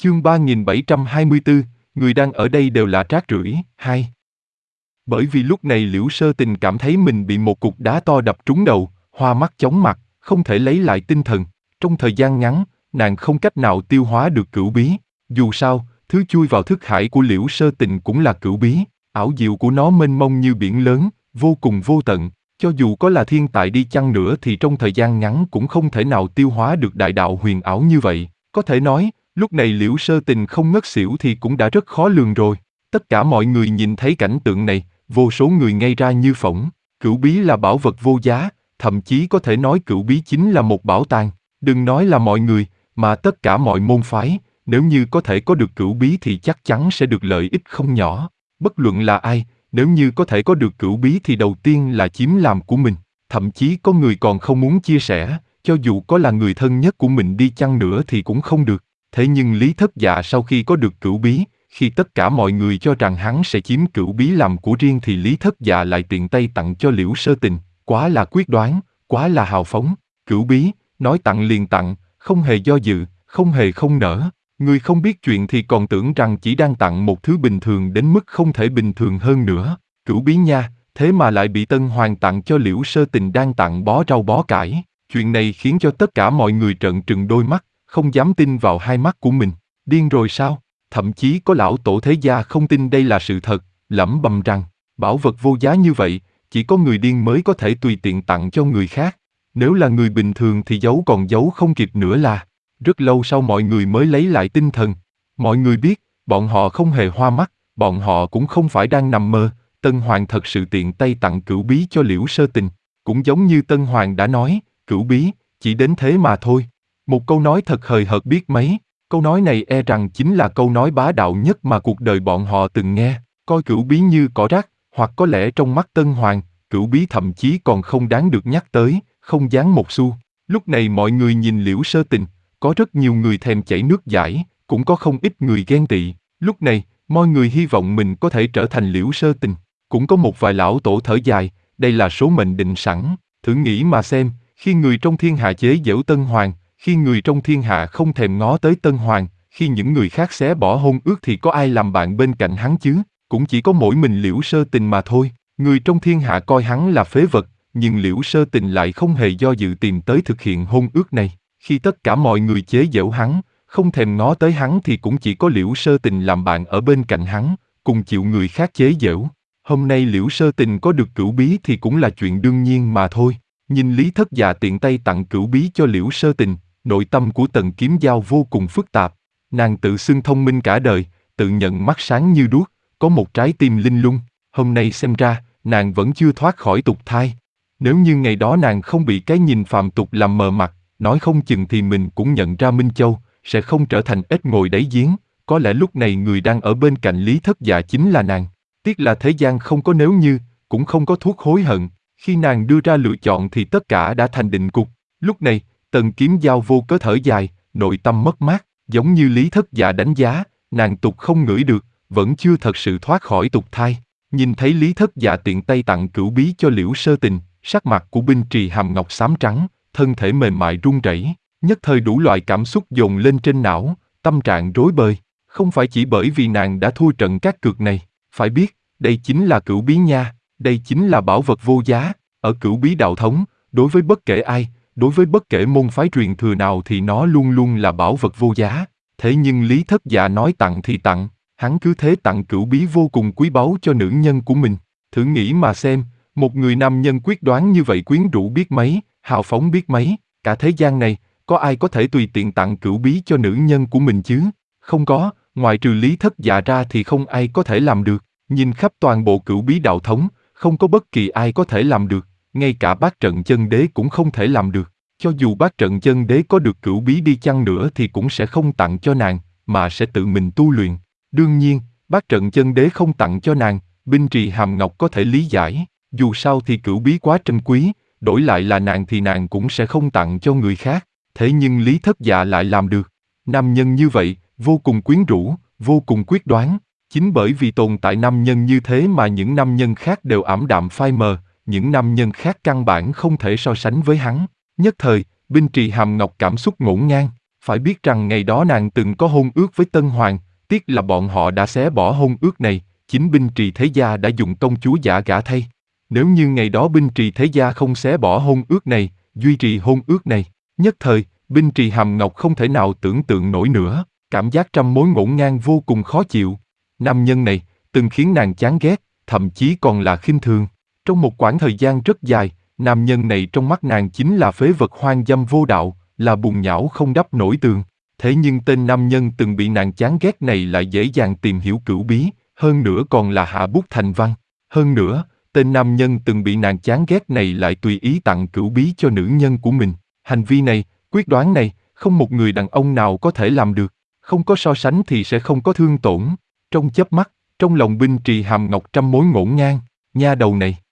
Chương 3724, người đang ở đây đều là rác rưởi. 2. Bởi vì lúc này Liễu Sơ Tình cảm thấy mình bị một cục đá to đập trúng đầu, hoa mắt chóng mặt, không thể lấy lại tinh thần. Trong thời gian ngắn, nàng không cách nào tiêu hóa được cửu bí. Dù sao, thứ chui vào thức hải của Liễu Sơ Tình cũng là cửu bí. Ảo diệu của nó mênh mông như biển lớn, vô cùng vô tận. Cho dù có là thiên tài đi chăng nữa thì trong thời gian ngắn cũng không thể nào tiêu hóa được đại đạo huyền ảo như vậy. Có thể nói, lúc này Liễu Sơ Tình không ngất xỉu thì cũng đã rất khó lường rồi. Tất cả mọi người nhìn thấy cảnh tượng này, vô số người ngây ra như phỗng. Cửu bí là bảo vật vô giá, thậm chí có thể nói cửu bí chính là một bảo tàng. Đừng nói là mọi người, mà tất cả mọi môn phái, nếu như có thể có được cửu bí thì chắc chắn sẽ được lợi ích không nhỏ. Bất luận là ai, nếu như có thể có được cửu bí thì đầu tiên là chiếm làm của mình. Thậm chí có người còn không muốn chia sẻ, cho dù có là người thân nhất của mình đi chăng nữa thì cũng không được. Thế nhưng Lý Thất Dạ sau khi có được cửu bí, khi tất cả mọi người cho rằng hắn sẽ chiếm cửu bí làm của riêng thì Lý Thất Dạ lại tiện tay tặng cho Liễu Sơ Tình, quá là quyết đoán, quá là hào phóng. Cửu bí, nói tặng liền tặng, không hề do dự, không hề không nỡ. Người không biết chuyện thì còn tưởng rằng chỉ đang tặng một thứ bình thường đến mức không thể bình thường hơn nữa. Cửu bí nha, thế mà lại bị Tân Hoàng tặng cho Liễu Sơ Tình đang tặng bó rau bó cải. Chuyện này khiến cho tất cả mọi người trợn trừng đôi mắt, không dám tin vào hai mắt của mình. Điên rồi sao? Thậm chí có lão tổ thế gia không tin đây là sự thật, lẩm bẩm rằng, bảo vật vô giá như vậy, chỉ có người điên mới có thể tùy tiện tặng cho người khác. Nếu là người bình thường thì giấu còn giấu không kịp nữa là. Rất lâu sau mọi người mới lấy lại tinh thần. Mọi người biết, bọn họ không hề hoa mắt, bọn họ cũng không phải đang nằm mơ. Tân Hoàng thật sự tiện tay tặng cửu bí cho Liễu Sơ Tình. Cũng giống như Tân Hoàng đã nói, cửu bí, chỉ đến thế mà thôi. Một câu nói thật hời hợt biết mấy. Câu nói này e rằng chính là câu nói bá đạo nhất mà cuộc đời bọn họ từng nghe. Coi cửu bí như cỏ rác, hoặc có lẽ trong mắt Tân Hoàng, cửu bí thậm chí còn không đáng được nhắc tới, không đáng một xu. Lúc này mọi người nhìn Liễu Sơ Tình, có rất nhiều người thèm chảy nước dãi, cũng có không ít người ghen tị. Lúc này, mọi người hy vọng mình có thể trở thành Liễu Sơ Tình. Cũng có một vài lão tổ thở dài, đây là số mệnh định sẵn. Thử nghĩ mà xem, khi người trong thiên hạ chế giễu Tân Hoàng, khi người trong thiên hạ không thèm ngó tới Tân Hoàng, khi những người khác xé bỏ hôn ước thì có ai làm bạn bên cạnh hắn chứ? Cũng chỉ có mỗi mình Liễu Sơ Tình mà thôi. Người trong thiên hạ coi hắn là phế vật, nhưng Liễu Sơ Tình lại không hề do dự tìm tới thực hiện hôn ước này. Khi tất cả mọi người chế giễu hắn, không thèm ngó tới hắn thì cũng chỉ có Liễu Sơ Tình làm bạn ở bên cạnh hắn, cùng chịu người khác chế giễu. Hôm nay Liễu Sơ Tình có được cửu bí thì cũng là chuyện đương nhiên mà thôi. Nhìn Lý Thất Dạ tiện tay tặng cửu bí cho Liễu Sơ Tình, nội tâm của Tần Kiếm Giao vô cùng phức tạp. Nàng tự xưng thông minh cả đời, tự nhận mắt sáng như đuốc, có một trái tim linh lung. Hôm nay xem ra, nàng vẫn chưa thoát khỏi tục thai. Nếu như ngày đó nàng không bị cái nhìn phàm tục làm mờ mặt, nói không chừng thì mình cũng nhận ra Minh Châu, sẽ không trở thành ếch ngồi đáy giếng. Có lẽ lúc này người đang ở bên cạnh Lý Thất Dạ chính là nàng. Tiếc là thế gian không có nếu như, cũng không có thuốc hối hận. Khi nàng đưa ra lựa chọn thì tất cả đã thành định cục. Lúc này, Tần Kiếm Giao vô cớ thở dài, nội tâm mất mát, giống như Lý Thất Dạ đánh giá, nàng tục không ngửi được, vẫn chưa thật sự thoát khỏi tục thai. Nhìn thấy Lý Thất Dạ tiện tay tặng cửu bí cho Liễu Sơ Tình, sắc mặt của Binh Trì Hàm Ngọc xám trắng, thân thể mềm mại run rẩy, nhất thời đủ loại cảm xúc dồn lên trên não, tâm trạng rối bời. Không phải chỉ bởi vì nàng đã thua trận các cược này, phải biết, đây chính là cửu bí nha, đây chính là bảo vật vô giá. Ở cửu bí đạo thống, đối với bất kể ai, đối với bất kể môn phái truyền thừa nào thì nó luôn luôn là bảo vật vô giá. Thế nhưng Lý Thất Dạ nói tặng thì tặng, hắn cứ thế tặng cửu bí vô cùng quý báu cho nữ nhân của mình. Thử nghĩ mà xem, một người nam nhân quyết đoán như vậy quyến rũ biết mấy, hào phóng biết mấy, cả thế gian này, có ai có thể tùy tiện tặng cửu bí cho nữ nhân của mình chứ? Không có, ngoài trừ Lý Thất Dạ ra thì không ai có thể làm được. Nhìn khắp toàn bộ cửu bí đạo thống, không có bất kỳ ai có thể làm được, ngay cả Bát Trận Chân Đế cũng không thể làm được. Cho dù Bát Trận Chân Đế có được cửu bí đi chăng nữa thì cũng sẽ không tặng cho nàng, mà sẽ tự mình tu luyện. Đương nhiên, Bát Trận Chân Đế không tặng cho nàng, Binh Trì Hàm Ngọc có thể lý giải, dù sao thì cửu bí quá trân quý, đổi lại là nàng thì nàng cũng sẽ không tặng cho người khác. Thế nhưng Lý Thất Dạ lại làm được. Nam nhân như vậy, vô cùng quyến rũ, vô cùng quyết đoán. Chính bởi vì tồn tại nam nhân như thế mà những nam nhân khác đều ảm đạm phai mờ, những nam nhân khác căn bản không thể so sánh với hắn. Nhất thời, Binh Trì Hàm Ngọc cảm xúc ngổn ngang, Phải biết rằng ngày đó nàng từng có hôn ước với Tân Hoàng, tiếc là bọn họ đã xé bỏ hôn ước này, chính Binh Trì Thế Gia đã dùng công chúa giả gả thay. Nếu như ngày đó Binh Trì Thế Gia không xé bỏ hôn ước này, duy trì hôn ước này, nhất thời, Binh Trì Hàm Ngọc không thể nào tưởng tượng nổi nữa, cảm giác trăm mối ngổn ngang vô cùng khó chịu. Nam nhân này, từng khiến nàng chán ghét, thậm chí còn là khinh thường. Trong một quãng thời gian rất dài, nam nhân này trong mắt nàng chính là phế vật hoang dâm vô đạo, là bùn nhão không đắp nổi tường. Thế nhưng tên nam nhân từng bị nàng chán ghét này lại dễ dàng tìm hiểu cửu bí, hơn nữa còn là hạ bút thành văn. Hơn nữa, tên nam nhân từng bị nàng chán ghét này lại tùy ý tặng cửu bí cho nữ nhân của mình. Hành vi này, quyết đoán này, không một người đàn ông nào có thể làm được. Không có so sánh thì sẽ không có thương tổn. Trong chớp mắt, trong lòng Binh Trì Hàm Ngọc trăm mối ngổn ngang, nha đầu này.